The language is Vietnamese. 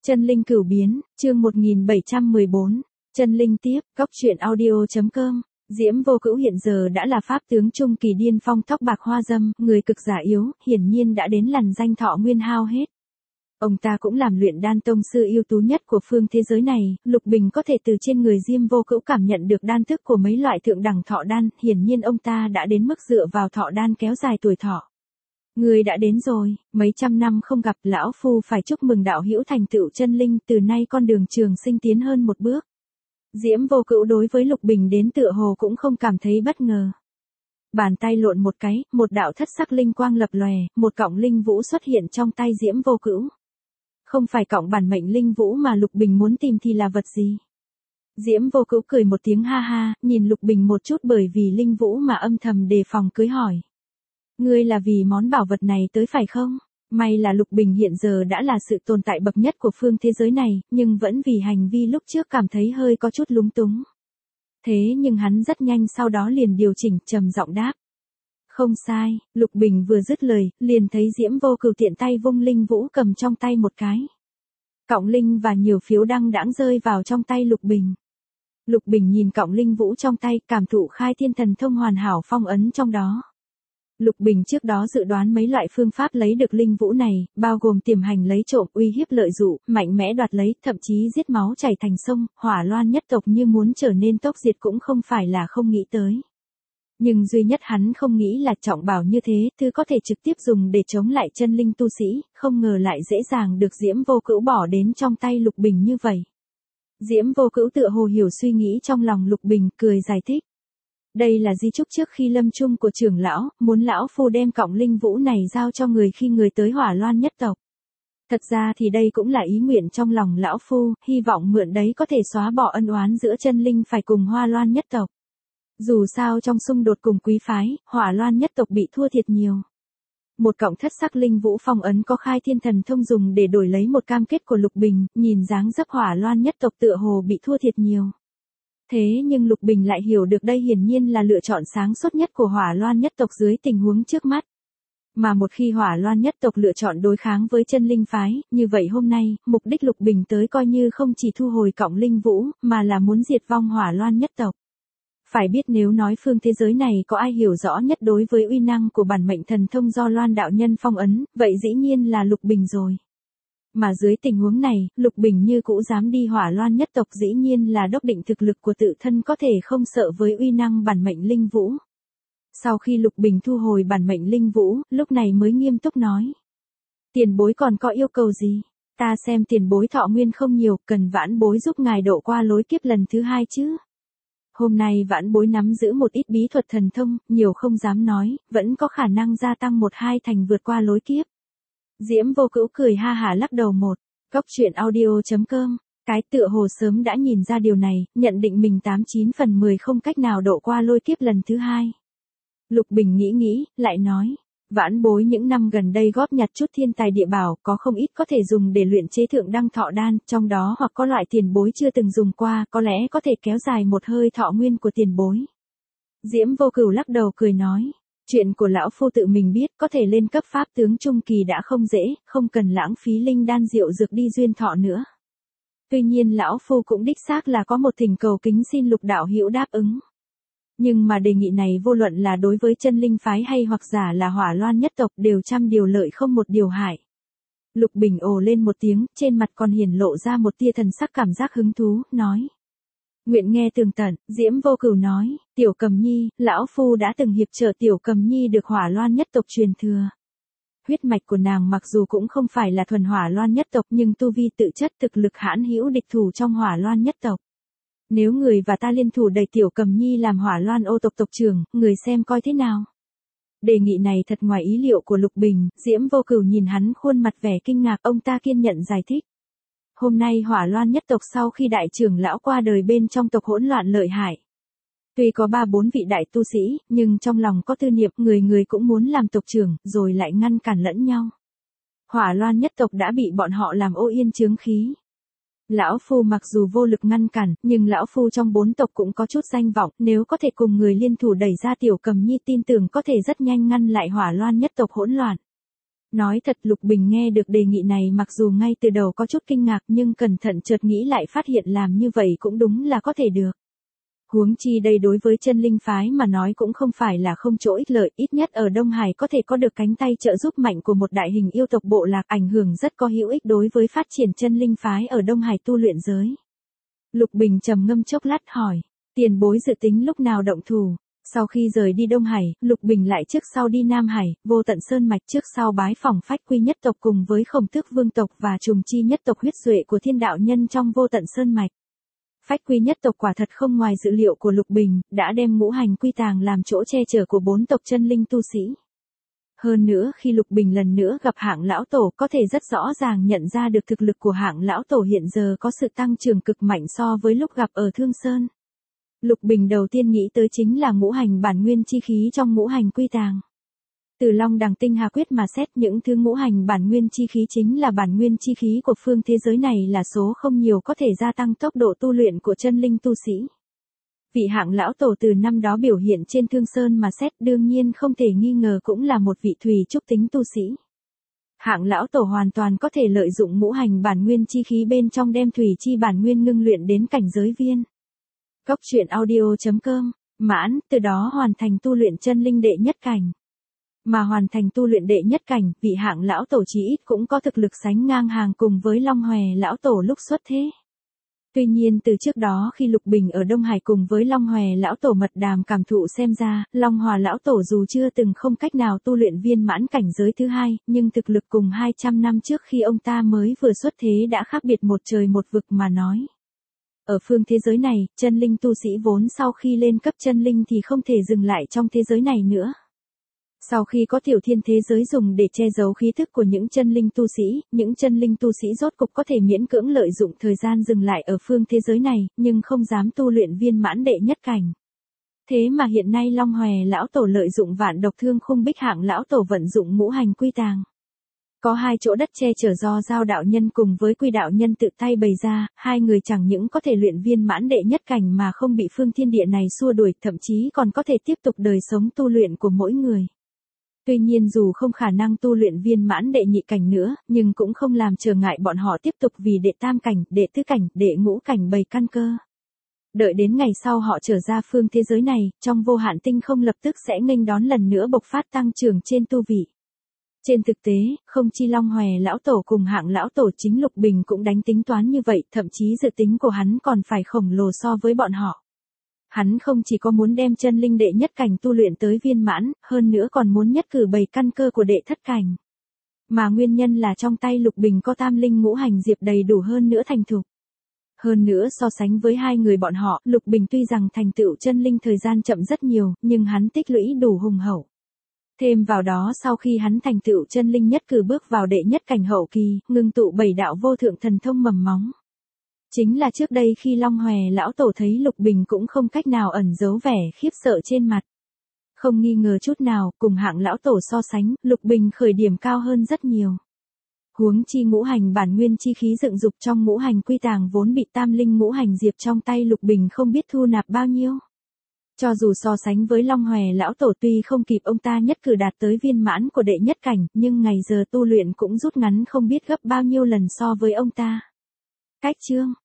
Chân linh cửu biến, chương 1714, chân linh tiếp, cóc truyện audio.com. Diễm Vô Cữu hiện giờ đã là pháp tướng trung kỳ điên phong, tóc bạc hoa dâm, người cực giả yếu, hiển nhiên đã đến lằn danh thọ nguyên hao hết. Ông ta cũng làm luyện đan tông sư ưu tú nhất của phương thế giới này, Lục Bình có thể từ trên người Diễm Vô Cữu cảm nhận được đan thức của mấy loại thượng đẳng thọ đan, hiển nhiên ông ta đã đến mức dựa vào thọ đan kéo dài tuổi thọ. Người đã đến rồi, mấy trăm năm không gặp, lão phu phải chúc mừng đạo hữu thành tựu chân linh, từ nay con đường trường sinh tiến hơn một bước. Diễm Vô Cữu đối với Lục Bình đến tựa hồ cũng không cảm thấy bất ngờ. Bàn tay lộn một cái, một đạo thất sắc linh quang lập lòe, một cọng linh vũ xuất hiện trong tay Diễm Vô Cữu. Không phải cọng bản mệnh linh vũ mà Lục Bình muốn tìm thì là vật gì? Diễm Vô Cữu cười một tiếng ha ha, nhìn Lục Bình một chút bởi vì linh vũ mà âm thầm đề phòng cưới hỏi. Ngươi là vì món bảo vật này tới phải không? May là Lục Bình hiện giờ đã là sự tồn tại bậc nhất của phương thế giới này, nhưng vẫn vì hành vi lúc trước cảm thấy hơi có chút lúng túng. Thế nhưng hắn rất nhanh sau đó liền điều chỉnh, trầm giọng đáp. Không sai, Lục Bình vừa dứt lời, liền thấy Diễm Vô Cữu tiện tay vung linh vũ cầm trong tay một cái. Cọng linh và nhiều phiếu đăng đãng rơi vào trong tay Lục Bình. Lục Bình nhìn cọng linh vũ trong tay, cảm thụ khai thiên thần thông hoàn hảo phong ấn trong đó. Lục Bình trước đó dự đoán mấy loại phương pháp lấy được linh vũ này, bao gồm tiềm hành lấy trộm, uy hiếp lợi dụ, mạnh mẽ đoạt lấy, thậm chí giết máu chảy thành sông, Hỏa Loan nhất tộc như muốn trở nên tốc diệt cũng không phải là không nghĩ tới. Nhưng duy nhất hắn không nghĩ là trọng bảo như thế, thứ có thể trực tiếp dùng để chống lại chân linh tu sĩ, không ngờ lại dễ dàng được Diễm Vô Cữu bỏ đến trong tay Lục Bình như vậy. Diễm Vô Cữu tựa hồ hiểu suy nghĩ trong lòng Lục Bình, cười giải thích. Đây là di chúc trước khi lâm chung của trưởng lão, muốn lão phu đem cọng linh vũ này giao cho người khi người tới Hỏa Loan nhất tộc. Thật ra thì đây cũng là ý nguyện trong lòng lão phu, hy vọng mượn đấy có thể xóa bỏ ân oán giữa chân linh phải cùng Hoa Loan nhất tộc. Dù sao trong xung đột cùng quý phái, Hỏa Loan nhất tộc bị thua thiệt nhiều. Một cọng thất sắc linh vũ phong ấn có khai thiên thần thông dùng để đổi lấy một cam kết của Lục Bình, nhìn dáng dấp Hỏa Loan nhất tộc tựa hồ bị thua thiệt nhiều. Thế nhưng Lục Bình lại hiểu được đây hiển nhiên là lựa chọn sáng suốt nhất của Hỏa Loan nhất tộc dưới tình huống trước mắt. Mà một khi Hỏa Loan nhất tộc lựa chọn đối kháng với chân linh phái, như vậy hôm nay, mục đích Lục Bình tới coi như không chỉ thu hồi cọng linh vũ, mà là muốn diệt vong Hỏa Loan nhất tộc. Phải biết nếu nói phương thế giới này có ai hiểu rõ nhất đối với uy năng của bản mệnh thần thông do Loan đạo nhân phong ấn, vậy dĩ nhiên là Lục Bình rồi. Mà dưới tình huống này, Lục Bình như cũ dám đi Hỏa Loan nhất tộc dĩ nhiên là đốc định thực lực của tự thân có thể không sợ với uy năng bản mệnh linh vũ. Sau khi Lục Bình thu hồi bản mệnh linh vũ, lúc này mới nghiêm túc nói. Tiền bối còn có yêu cầu gì? Ta xem tiền bối thọ nguyên không nhiều, cần vãn bối giúp ngài độ qua lối kiếp lần thứ 2 chứ. Hôm nay vãn bối nắm giữ một ít bí thuật thần thông, nhiều không dám nói, vẫn có khả năng gia tăng 1-2 thành vượt qua lối kiếp. Diễm Vô Cữu cười ha hả lắc đầu một, cóc truyện audio.com, cái tựa hồ sớm đã nhìn ra điều này, nhận định mình 89 phần 10 không cách nào độ qua lôi kiếp lần thứ 2. Lục Bình nghĩ, lại nói, vãn bối những năm gần đây góp nhặt chút thiên tài địa bảo, có không ít có thể dùng để luyện chế thượng đăng thọ đan, trong đó hoặc có loại tiền bối chưa từng dùng qua, có lẽ có thể kéo dài một hơi thọ nguyên của tiền bối. Diễm Vô Cữu lắc đầu cười nói. Chuyện của lão phu tự mình biết, có thể lên cấp pháp tướng trung kỳ đã không dễ, không cần lãng phí linh đan diệu dược đi duyên thọ nữa. Tuy nhiên lão phu cũng đích xác là có một thỉnh cầu kính xin Lục đạo hữu đáp ứng. Nhưng mà đề nghị này vô luận là đối với chân linh phái hay hoặc giả là Hỏa Loan nhất tộc đều trăm điều lợi không một điều hại. Lục Bình ồ lên một tiếng, trên mặt còn hiển lộ ra một tia thần sắc cảm giác hứng thú, nói. Nguyện nghe tường tận, Diễm Vô Cữu nói, Tiểu Cầm Nhi, lão phu đã từng hiệp trợ Tiểu Cầm Nhi được Hỏa Loan nhất tộc truyền thừa. Huyết mạch của nàng mặc dù cũng không phải là thuần Hỏa Loan nhất tộc nhưng tu vi tự chất thực lực hãn hữu địch thủ trong Hỏa Loan nhất tộc. Nếu người và ta liên thủ đẩy Tiểu Cầm Nhi làm Hỏa Loan ô tộc tộc trưởng, người xem coi thế nào. Đề nghị này thật ngoài ý liệu của Lục Bình, Diễm Vô Cữu nhìn hắn khuôn mặt vẻ kinh ngạc, ông ta kiên nhẫn giải thích. Hôm nay Hỏa Loan nhất tộc sau khi đại trưởng lão qua đời bên trong tộc hỗn loạn lợi hại. Tuy có 3-4 vị đại tu sĩ, nhưng trong lòng có tư niệm người người cũng muốn làm tộc trưởng, rồi lại ngăn cản lẫn nhau. Hỏa Loan nhất tộc đã bị bọn họ làm ô yên chướng khí. Lão phu mặc dù vô lực ngăn cản, nhưng lão phu trong 4 tộc cũng có chút danh vọng, nếu có thể cùng người liên thủ đẩy ra Tiểu Cầm Nhi tin tưởng có thể rất nhanh ngăn lại Hỏa Loan nhất tộc hỗn loạn. Nói thật Lục Bình nghe được đề nghị này mặc dù ngay từ đầu có chút kinh ngạc nhưng cẩn thận chợt nghĩ lại phát hiện làm như vậy cũng đúng là có thể được. Huống chi đây đối với chân linh phái mà nói cũng không phải là không chỗ ích lợi, ít nhất ở Đông Hải có thể có được cánh tay trợ giúp mạnh của một đại hình yêu tộc bộ lạc, ảnh hưởng rất có hữu ích đối với phát triển chân linh phái ở Đông Hải tu luyện giới. Lục Bình trầm ngâm chốc lát hỏi, tiền bối dự tính lúc nào động thủ? Sau khi rời đi Đông Hải, Lục Bình lại trước sau đi Nam Hải, Vô Tận Sơn Mạch, trước sau bái phỏng Phách Quy nhất tộc cùng với Khổng Tước Vương tộc và Trùng Chi nhất tộc huyết duệ của Thiên đạo nhân trong Vô Tận Sơn Mạch. Phách Quy nhất tộc quả thật không ngoài dự liệu của Lục Bình, đã đem ngũ hành quy tàng làm chỗ che chở của 4 tộc chân linh tu sĩ. Hơn nữa khi Lục Bình lần nữa gặp Hạng lão tổ có thể rất rõ ràng nhận ra được thực lực của Hạng lão tổ hiện giờ có sự tăng trưởng cực mạnh so với lúc gặp ở Thương Sơn. Lục Bình đầu tiên nghĩ tới chính là ngũ hành bản nguyên chi khí trong ngũ hành quy tàng. Từ Long Đằng Tinh Hà Quyết mà xét, những thứ ngũ hành bản nguyên chi khí chính là bản nguyên chi khí của phương thế giới này, là số không nhiều có thể gia tăng tốc độ tu luyện của chân linh tu sĩ. Vị Hạng lão tổ từ năm đó biểu hiện trên Thương Sơn mà xét đương nhiên không thể nghi ngờ cũng là một vị thủy trúc tính tu sĩ. Hạng lão tổ hoàn toàn có thể lợi dụng ngũ hành bản nguyên chi khí bên trong đem thủy chi bản nguyên ngưng luyện đến cảnh giới viên. Cốc truyện audio.com, mãn, từ đó hoàn thành tu luyện chân linh đệ nhất cảnh. Mà hoàn thành tu luyện đệ nhất cảnh, vị Hạng lão tổ chí ít cũng có thực lực sánh ngang hàng cùng với Long Hòe lão tổ lúc xuất thế. Tuy nhiên từ trước đó khi Lục Bình ở Đông Hải cùng với Long Hòe lão tổ mật đàm cảm thụ xem ra, Long Hòe lão tổ dù chưa từng không cách nào tu luyện viên mãn cảnh giới thứ hai, nhưng thực lực cùng 200 năm trước khi ông ta mới vừa xuất thế đã khác biệt một trời một vực mà nói. Ở phương thế giới này, chân linh tu sĩ vốn sau khi lên cấp chân linh thì không thể dừng lại trong thế giới này nữa. Sau khi có tiểu thiên thế giới dùng để che giấu khí thức của những chân linh tu sĩ rốt cục có thể miễn cưỡng lợi dụng thời gian dừng lại ở phương thế giới này, nhưng không dám tu luyện viên mãn đệ nhất cảnh. Thế mà hiện nay Long Hòe lão tổ lợi dụng Vạn Độc Thương Khung Bích Hạng lão tổ vận dụng ngũ hành quy tàng. Có hai chỗ đất che chở do Giao đạo nhân cùng với Quy đạo nhân tự tay bày ra, hai người chẳng những có thể luyện viên mãn đệ nhất cảnh mà không bị phương thiên địa này xua đuổi, thậm chí còn có thể tiếp tục đời sống tu luyện của mỗi người. Tuy nhiên dù không khả năng tu luyện viên mãn đệ nhị cảnh nữa, nhưng cũng không làm trở ngại bọn họ tiếp tục vì đệ tam cảnh, đệ tứ cảnh, đệ ngũ cảnh bày căn cơ. Đợi đến ngày sau họ trở ra phương thế giới này, trong vô hạn tinh không lập tức sẽ nghênh đón lần nữa bộc phát tăng trưởng trên tu vị. Trên thực tế, không chi Long Hòe lão tổ cùng Hạng lão tổ, chính Lục Bình cũng đánh tính toán như vậy, thậm chí dự tính của hắn còn phải khổng lồ so với bọn họ. Hắn không chỉ có muốn đem chân linh đệ nhất cảnh tu luyện tới viên mãn, hơn nữa còn muốn nhất cử bày căn cơ của đệ thất cảnh. Mà nguyên nhân là trong tay Lục Bình có tam linh ngũ hành diệp đầy đủ hơn nữa thành thục. Hơn nữa so sánh với hai người bọn họ, Lục Bình tuy rằng thành tựu chân linh thời gian chậm rất nhiều, nhưng hắn tích lũy đủ hùng hậu. Thêm vào đó sau khi hắn thành tựu chân linh nhất cử bước vào đệ nhất cảnh hậu kỳ, ngưng tụ 7 đạo vô thượng thần thông mầm móng. Chính là trước đây khi Long Hòe lão tổ thấy Lục Bình cũng không cách nào ẩn giấu vẻ khiếp sợ trên mặt. Không nghi ngờ chút nào, cùng Hạng lão tổ so sánh, Lục Bình khởi điểm cao hơn rất nhiều. Huống chi ngũ hành bản nguyên chi khí dựng dục trong ngũ hành quy tàng vốn bị tam linh ngũ hành diệp trong tay Lục Bình không biết thu nạp bao nhiêu. Cho dù so sánh với Long Hòe lão tổ tuy không kịp ông ta nhất cử đạt tới viên mãn của đệ nhất cảnh, nhưng ngày giờ tu luyện cũng rút ngắn không biết gấp bao nhiêu lần so với ông ta. Cách chương